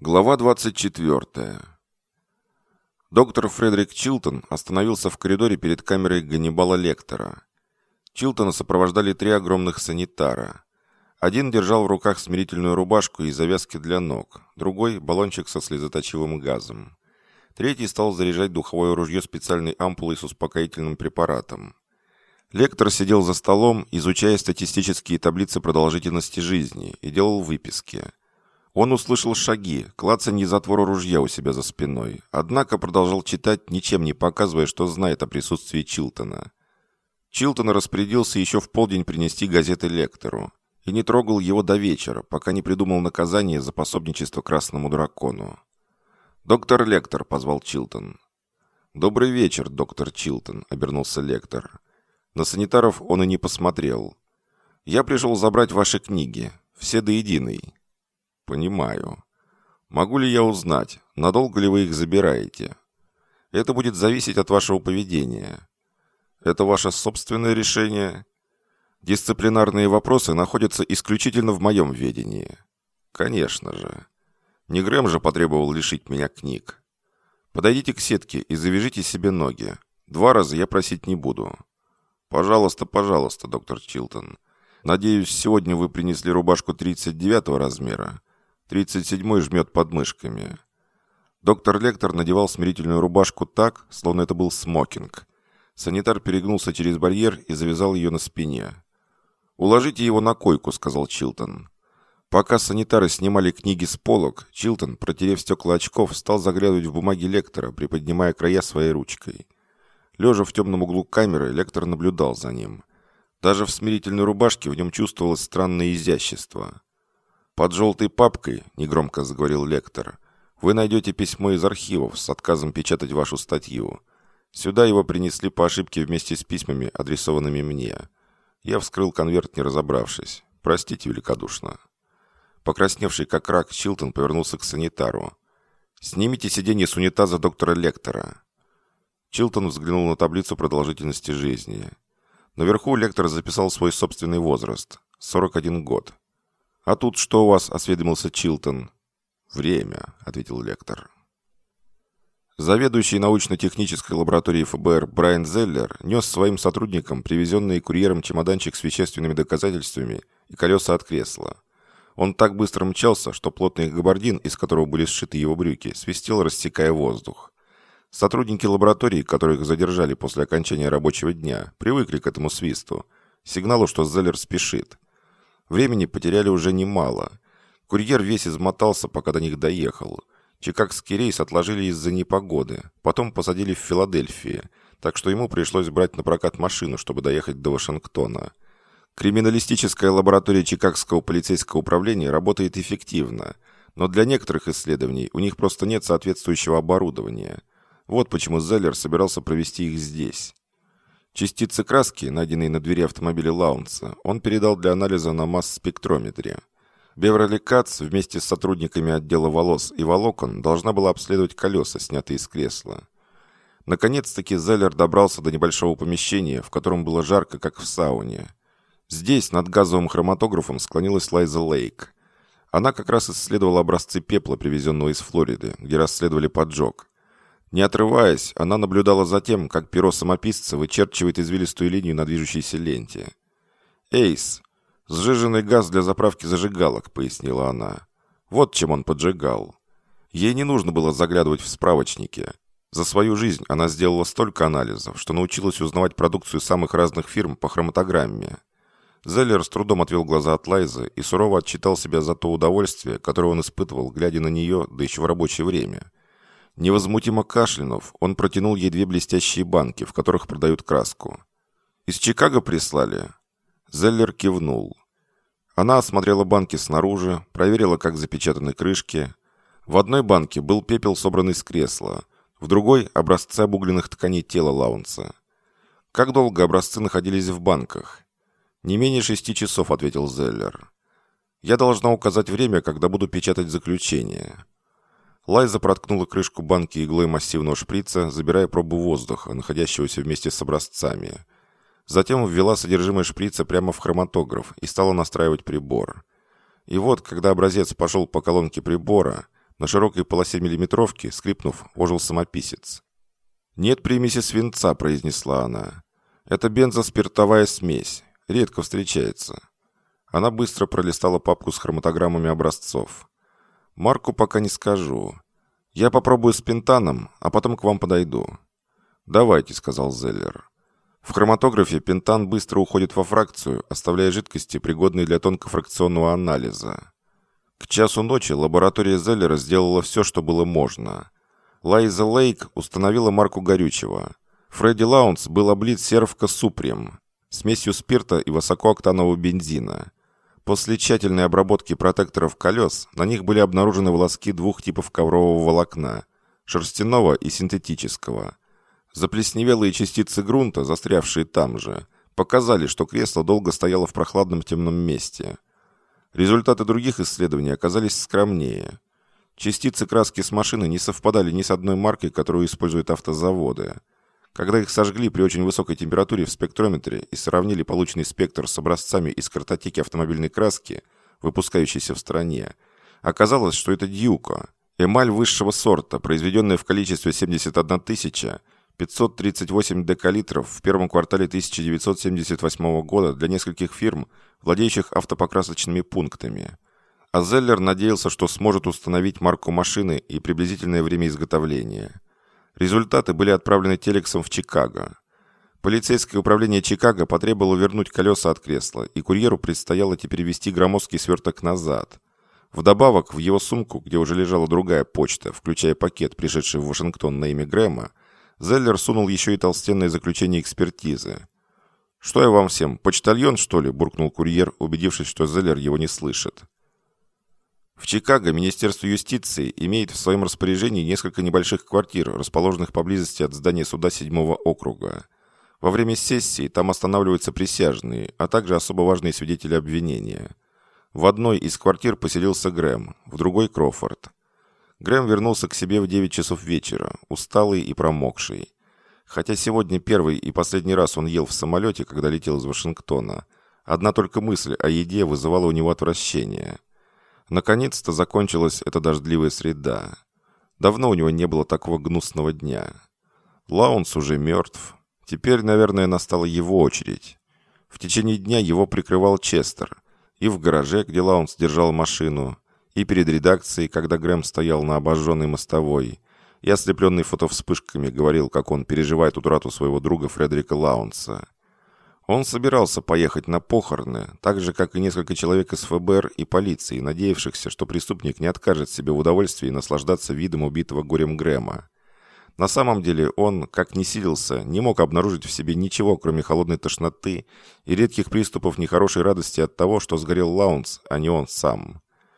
Глава 24. Доктор Фредерик Чилтон остановился в коридоре перед камерой Ганнибала Лектора. Чилтона сопровождали 3 огромных санитара. Один держал в руках смирительную рубашку и завязки для ног, другой – баллончик со слезоточивым газом. Третий стал заряжать духовое ружье специальной ампулой с успокоительным препаратом. Лектор сидел за столом, изучая статистические таблицы продолжительности жизни, и делал выписки. Он услышал шаги, клацанье затвора ружья у себя за спиной, однако продолжал читать, ничем не показывая, что знает о присутствии Чилтона. Чилтон распорядился еще в полдень принести газеты Лектору и не трогал его до вечера, пока не придумал наказание за пособничество красному дракону. «Доктор Лектор», — позвал Чилтон. «Добрый вечер, доктор Чилтон», — обернулся Лектор. На санитаров он и не посмотрел. «Я пришел забрать ваши книги, все до единой». «Понимаю. Могу ли я узнать, надолго ли вы их забираете? Это будет зависеть от вашего поведения. Это ваше собственное решение? Дисциплинарные вопросы находятся исключительно в моем ведении. Конечно же. Не Грэм же потребовал лишить меня книг. Подойдите к сетке и завяжите себе ноги. 2 раза я просить не буду. Пожалуйста, пожалуйста, доктор Чилтон. Надеюсь, сегодня вы принесли рубашку 39-го размера. 37-й жмет под мышками». Доктор Лектор надевал смирительную рубашку так, словно это был смокинг. Санитар перегнулся через барьер и завязал ее на спине. «Уложите его на койку», — сказал Чилтон. Пока санитары снимали книги с полок, Чилтон, протерев стекла очков, стал заглядывать в бумаги Лектора, приподнимая края своей ручкой. Лежа в темном углу камеры, Лектор наблюдал за ним. Даже в смирительной рубашке в нем чувствовалось странное изящество. «Под желтой папкой», — негромко заговорил Лектор, — «вы найдете письмо из архивов с отказом печатать вашу статью. Сюда его принесли по ошибке вместе с письмами, адресованными мне. Я вскрыл конверт, не разобравшись. Простите великодушно». Покрасневший как рак, Чилтон повернулся к санитару. «Снимите сиденье с унитаза доктора Лектора». Чилтон взглянул на таблицу продолжительности жизни. Наверху Лектор записал свой собственный возраст – 41 год. «А тут что у вас?» – осведомился Чилтон. «Время», – ответил Лектор. Заведующий научно-технической лабораторией ФБР Брайан Зеллер нес своим сотрудникам привезенный курьером чемоданчик с вещественными доказательствами и колеса от кресла. Он так быстро мчался, что плотный габардин, из которого были сшиты его брюки, свистел, рассекая воздух. Сотрудники лаборатории, которых задержали после окончания рабочего дня, привыкли к этому свисту, сигналу, что Зеллер спешит. Времени потеряли уже немало. Курьер весь измотался, пока до них доехал. Чикагский рейс отложили из-за непогоды, потом посадили в Филадельфии, так что ему пришлось брать на прокат машину, чтобы доехать до Вашингтона. Криминалистическая лаборатория Чикагского полицейского управления работает эффективно, но для некоторых исследований у них просто нет соответствующего оборудования. Вот почему Зеллер собирался провести их здесь. Частицы краски, найденные на двери автомобиля Лаунса, он передал для анализа на масс-спектрометре. Беверли Катц вместе с сотрудниками отдела волос и волокон должна была обследовать колеса, снятые из кресла. Наконец-таки Зеллер добрался до небольшого помещения, в котором было жарко, как в сауне. Здесь над газовым хроматографом склонилась Лайза Лейк. Она как раз исследовала образцы пепла, привезенного из Флориды, где расследовали поджог. Не отрываясь, она наблюдала за тем, как перо самописца вычерчивает извилистую линию на движущейся ленте. «Эйс, сжиженный газ для заправки зажигалок», — пояснила она. Вот чем он поджигал. Ей не нужно было заглядывать в справочники. За свою жизнь она сделала столько анализов, что научилась узнавать продукцию самых разных фирм по хроматограмме. Зеллер с трудом отвел глаза от Лайзы и сурово отчитал себя за то удовольствие, которое он испытывал, глядя на нее, да еще в рабочее время. Невозмутимо кашлянув, он протянул ей 2 блестящие банки, в которых продают краску. «Из Чикаго прислали?» Зеллер кивнул. Она осмотрела банки снаружи, проверила, как запечатаны крышки. В одной банке был пепел, собранный с кресла, в другой – образцы обугленных тканей тела Лаунса. «Как долго образцы находились в банках?» «Не менее 6 часов», – ответил Зеллер. «Я должна указать время, когда буду печатать заключение». Лайза проткнула крышку банки иглой массивного шприца, забирая пробу воздуха, находящегося вместе с образцами. Затем ввела содержимое шприца прямо в хроматограф и стала настраивать прибор. И вот, когда образец пошел по колонке прибора, На широкой полосе миллиметровки, скрипнув, ожил самописец. «Нет примеси свинца», — произнесла она. «Это бензоспиртовая смесь. Редко встречается». Она быстро пролистала папку с хроматограммами образцов. «Марку пока не скажу. Я попробую с пентаном, а потом к вам подойду». «Давайте», — сказал Зеллер. В хроматографе пентан быстро уходит во фракцию, оставляя жидкости, пригодные для тонкофракционного анализа. К часу ночи лаборатория Зеллера сделала все, что было можно. Лайза Лейк установила марку горючего. Фредди Лаунс был облит сервка Супрем, смесью спирта и высокооктанового бензина. После тщательной обработки протекторов колес на них были обнаружены волоски двух типов коврового волокна – шерстяного и синтетического. Заплесневелые частицы грунта, застрявшие там же, показали, что кресло долго стояло в прохладном темном месте. Результаты других исследований оказались скромнее. Частицы краски с машины не совпадали ни с одной маркой, которую используют автозаводы. Когда их сожгли при очень высокой температуре в спектрометре и сравнили полученный спектр с образцами из картотеки автомобильной краски, выпускающейся в стране, оказалось, что это дьюка, эмаль высшего сорта, произведенная в количестве 71 538 декалитров в первом квартале 1978 года для нескольких фирм, владеющих автопокрасочными пунктами. А Зеллер надеялся, что сможет установить марку машины и приблизительное время изготовления. Результаты были отправлены телексом в Чикаго. Полицейское управление Чикаго потребовало вернуть колеса от кресла, и курьеру предстояло теперь везти громоздкий сверток назад. Вдобавок, в его сумку, где уже лежала другая почта, включая пакет, пришедший в Вашингтон на имя Грэма, Зеллер сунул еще и толстенное заключение экспертизы. «Что я вам всем, почтальон, что ли?» – буркнул курьер, убедившись, что Зеллер его не слышит. В Чикаго Министерство юстиции имеет в своем распоряжении несколько небольших квартир, расположенных поблизости от здания суда 7-го округа. Во время сессии там останавливаются присяжные, а также особо важные свидетели обвинения. В одной из квартир поселился Грэм, в другой – Крофорд. Грэм вернулся к себе в 9 часов вечера, усталый и промокший. Хотя сегодня первый и последний раз он ел в самолете, когда летел из Вашингтона, одна только мысль о еде вызывала у него отвращение. Наконец-то закончилась эта дождливая среда. Давно у него не было такого гнусного дня. Лаунс уже мертв. Теперь, наверное, настала его очередь. В течение дня его прикрывал Честер. И в гараже, где Лаунс держал машину, и перед редакцией, когда Грэм стоял на обожженной мостовой, и ослепленный фотовспышками говорил, как он переживает утрату своего друга Фредерика Лаунса. Он собирался поехать на похороны, так же, как и несколько человек из ФБР и полиции, надеявшихся, что преступник не откажет себе в удовольствии наслаждаться видом убитого горем Грэма. На самом деле он, как ни силился, не мог обнаружить в себе ничего, кроме холодной тошноты и редких приступов нехорошей радости от того, что сгорел Лаунс, а не он сам.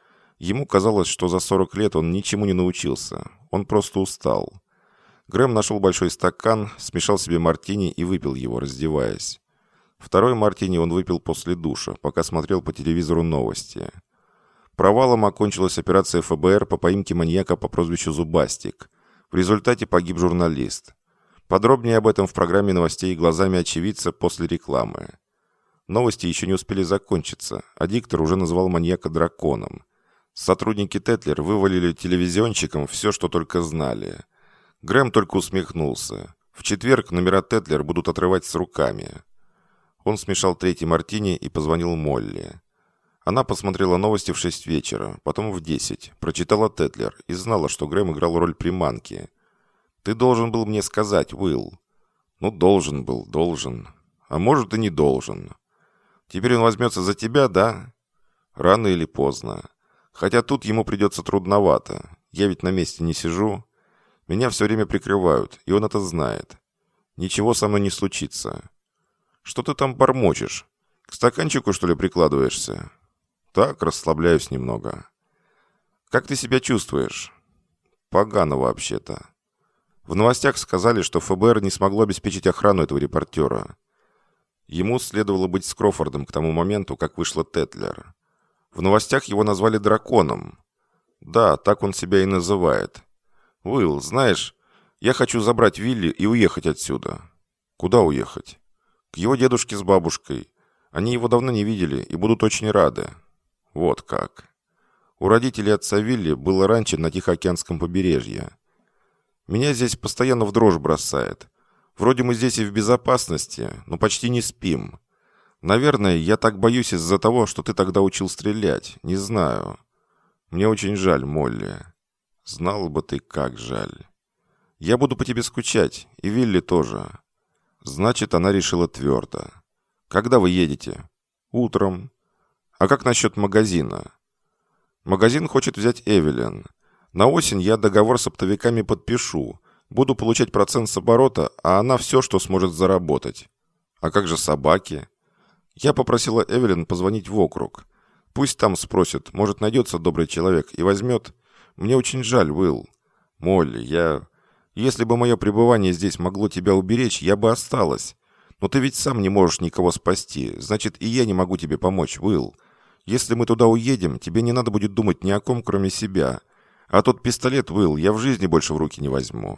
Ему казалось, что за 40 лет он ничему не научился, он просто устал. Грэм нашел большой стакан, смешал себе мартини и выпил его, раздеваясь. Второй мартини он выпил после душа, пока смотрел по телевизору новости. Провалом окончилась операция ФБР по поимке маньяка по прозвищу Зубастик. В результате погиб журналист. Подробнее об этом в программе новостей «Глазами очевидца» после рекламы. Новости еще не успели закончиться, а диктор уже назвал маньяка драконом. Сотрудники Тетлер вывалили телевизионщикам все, что только знали. Грэм только усмехнулся. В четверг номера Тетлер будут отрывать с руками. Он смешал третий мартини и позвонил Молли. Она посмотрела новости в 6 вечера, потом в 10, прочитала Тетлер и знала, что Грэм играл роль приманки. «Ты должен был мне сказать, Уилл». «Ну, должен был, должен. А может, и не должен. Теперь он возьмется за тебя, да?» «Рано или поздно. Хотя тут ему придется трудновато. Я ведь на месте не сижу. Меня все время прикрывают, и он это знает. Ничего со мной не случится». «Что ты там бормочешь? К стаканчику, что ли, прикладываешься?» «Так, расслабляюсь немного». «Как ты себя чувствуешь?» «Погано вообще-то». В новостях сказали, что ФБР не смогло обеспечить охрану этого репортера. Ему следовало быть с Крофордом к тому моменту, как вышла Тетлер. В новостях его назвали драконом. Да, так он себя и называет. «Уилл, знаешь, я хочу забрать Вилли и уехать отсюда». «Куда уехать?» «К его дедушке с бабушкой. Они его давно не видели и будут очень рады». «Вот как». У родителей отца Вилли было ранчо на Тихоокеанском побережье. Меня здесь постоянно в дрожь бросает. Вроде мы здесь и в безопасности, но почти не спим. Наверное, я так боюсь из-за того, что ты тогда учил стрелять. Не знаю. Мне очень жаль, Молли. Знала бы ты, как жаль. Я буду по тебе скучать, и Вилли тоже. Значит, она решила твердо. Когда вы едете? Утром. А как насчет магазина? Магазин хочет взять Эвелин. На осень я договор с оптовиками подпишу. Буду получать процент с оборота, а она все, что сможет заработать. А как же собаки? Я попросила Эвелин позвонить в округ. Пусть там спросят, может, найдется добрый человек и возьмет. Мне очень жаль, Уилл. Молли, Если бы мое пребывание здесь могло тебя уберечь, я бы осталась. Но ты ведь сам не можешь никого спасти. Значит, и я не могу тебе помочь, Уилл. Если мы туда уедем, тебе не надо будет думать ни о ком, кроме себя. А тот пистолет, Уилл, я в жизни больше в руки не возьму.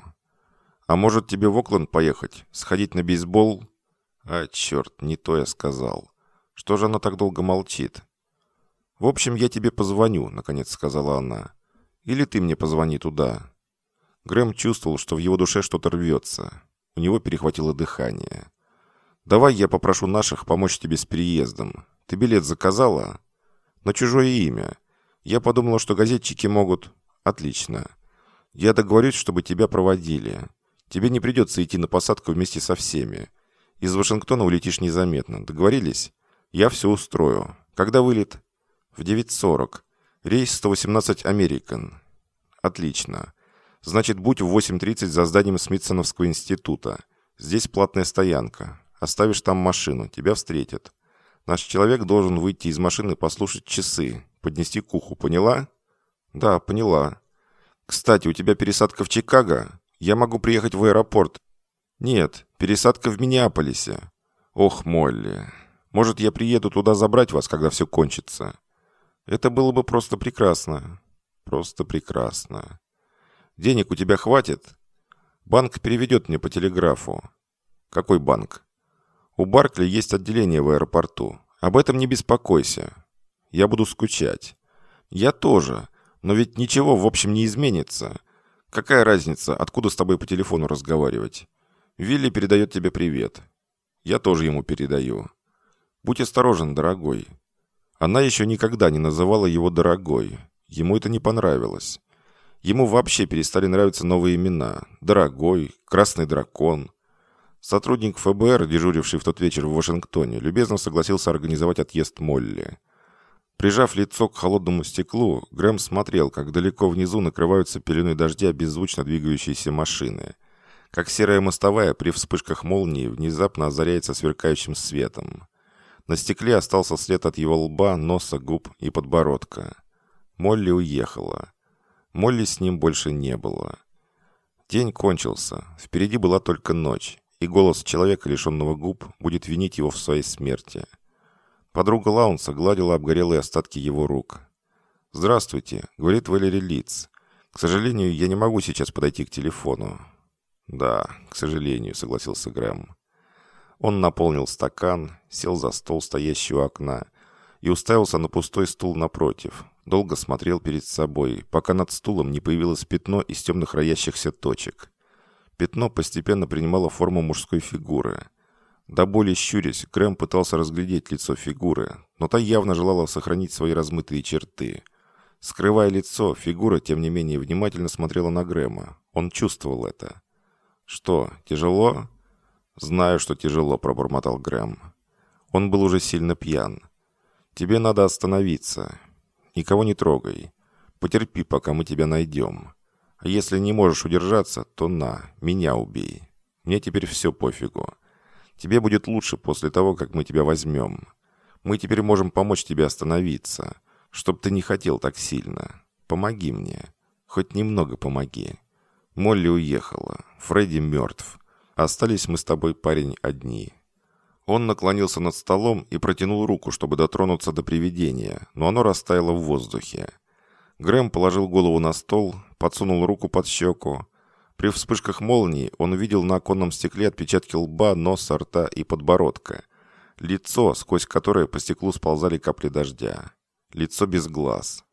А может, тебе в Окленд поехать? Сходить на бейсбол? А, черт, не то я сказал. Что же она так долго молчит? В общем, я тебе позвоню, наконец сказала она. Или ты мне позвони туда. Грэм чувствовал, что в его душе что-то рвется. У него перехватило дыхание. «Давай я попрошу наших помочь тебе с переездом. Ты билет заказала?» «На чужое имя. Я подумала, что газетчики могут...» «Отлично. Я договорюсь, чтобы тебя проводили. Тебе не придется идти на посадку вместе со всеми. Из Вашингтона улетишь незаметно. Договорились? Я все устрою. Когда вылет?» «В 9:40. Рейс 118 American». «Отлично. Значит, будь в 8:30 за зданием Смитсоновского института. Здесь платная стоянка. Оставишь там машину, тебя встретят. Наш человек должен выйти из машины, послушать часы, поднести к уху, поняла?» «Да, поняла. Кстати, у тебя пересадка в Чикаго? Я могу приехать в аэропорт». «Нет, пересадка в Миннеаполисе». «Ох, Молли. Может, я приеду туда забрать вас, когда все кончится?» «Это было бы просто прекрасно». «Просто прекрасно. Денег у тебя хватит?» «Банк переведет мне по телеграфу». «Какой банк?» «У Баркли есть отделение в аэропорту. Об этом не беспокойся. Я буду скучать». «Я тоже. Но ведь ничего, в общем, не изменится. Какая разница, откуда с тобой по телефону разговаривать? Вилли передает тебе привет. Я тоже ему передаю. Будь осторожен, дорогой». Она еще никогда не называла его «дорогой». Ему это не понравилось. Ему вообще перестали нравиться новые имена. «Дорогой», «Красный дракон». Сотрудник ФБР, дежуривший в тот вечер в Вашингтоне, любезно согласился организовать отъезд Молли. Прижав лицо к холодному стеклу, Грэм смотрел, как далеко внизу накрываются пеленой дождя беззвучно двигающиеся машины, как серая мостовая при вспышках молнии внезапно озаряется сверкающим светом. На стекле остался след от его лба, носа, губ и подбородка. Молли уехала. Молли с ним больше не было. День кончился, впереди была только ночь, и голос человека, лишенного губ, будет винить его в своей смерти. Подруга Лаунса гладила обгорелые остатки его рук. «Здравствуйте», — говорит Валери Литц. «К сожалению, я не могу сейчас подойти к телефону». «Да, к сожалению», — согласился Грэм. Он наполнил стакан, сел за стол, стоящий у окна, и уставился на пустой стул напротив. Долго смотрел перед собой, пока над стулом не появилось пятно из темных роящихся точек. Пятно постепенно принимало форму мужской фигуры. До боли щурясь, Грэм пытался разглядеть лицо фигуры, но та явно желала сохранить свои размытые черты. Скрывая лицо, фигура, тем не менее, внимательно смотрела на Грэма. Он чувствовал это. «Что, тяжело?» «Знаю, что тяжело», — пробормотал Грэм. Он был уже сильно пьян. «Тебе надо остановиться. Никого не трогай. Потерпи, пока мы тебя найдем. А если не можешь удержаться, то меня убей. Мне теперь все пофигу. Тебе будет лучше после того, как мы тебя возьмем. Мы теперь можем помочь тебе остановиться, чтоб ты не хотел так сильно. Помоги мне. Хоть немного помоги. Молли уехала. Фредди мертв. Остались мы с тобой, парень, одни». Он наклонился над столом и протянул руку, чтобы дотронуться до привидения, но оно растаяло в воздухе. Грэм положил голову на стол, подсунул руку под щеку. При вспышках молнии он увидел на оконном стекле отпечатки лба, носа, рта и подбородка. Лицо, сквозь которое по стеклу сползали капли дождя. Лицо без глаз.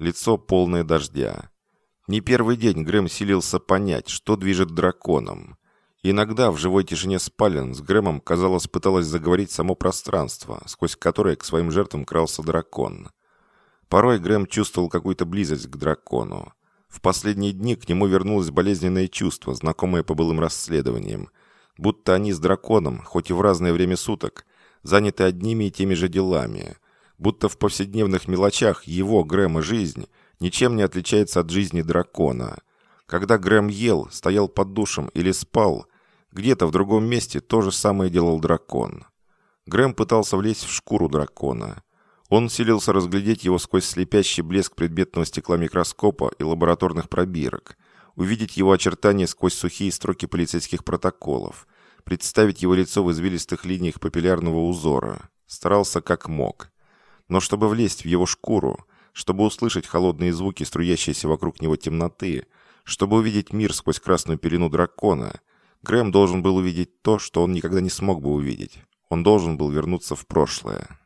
лицо полное дождя. Не первый день Грэм силился понять, что движет драконом. Иногда в живой тишине спален с Грэмом, казалось, пыталось заговорить само пространство, сквозь которое к своим жертвам крался дракон. Порой Грэм чувствовал какую-то близость к дракону. В последние дни к нему вернулось болезненное чувство, знакомое по былым расследованиям, будто они с драконом, хоть и в разное время суток, заняты одними и теми же делами, будто в повседневных мелочах его, Грэма, жизнь ничем не отличается от жизни дракона. Когда Грэм ел, стоял под душем или спал, где-то в другом месте то же самое делал дракон. Грэм пытался влезть в шкуру дракона. Он силился разглядеть его сквозь слепящий блеск предметного стекла микроскопа и лабораторных пробирок, увидеть его очертания сквозь сухие строки полицейских протоколов, представить его лицо в извилистых линиях папиллярного узора. Старался как мог. Но чтобы влезть в его шкуру, чтобы услышать холодные звуки, струящиеся вокруг него темноты, чтобы увидеть мир сквозь красную пелену дракона, Грэм должен был увидеть то, что он никогда не смог бы увидеть. Он должен был вернуться в прошлое.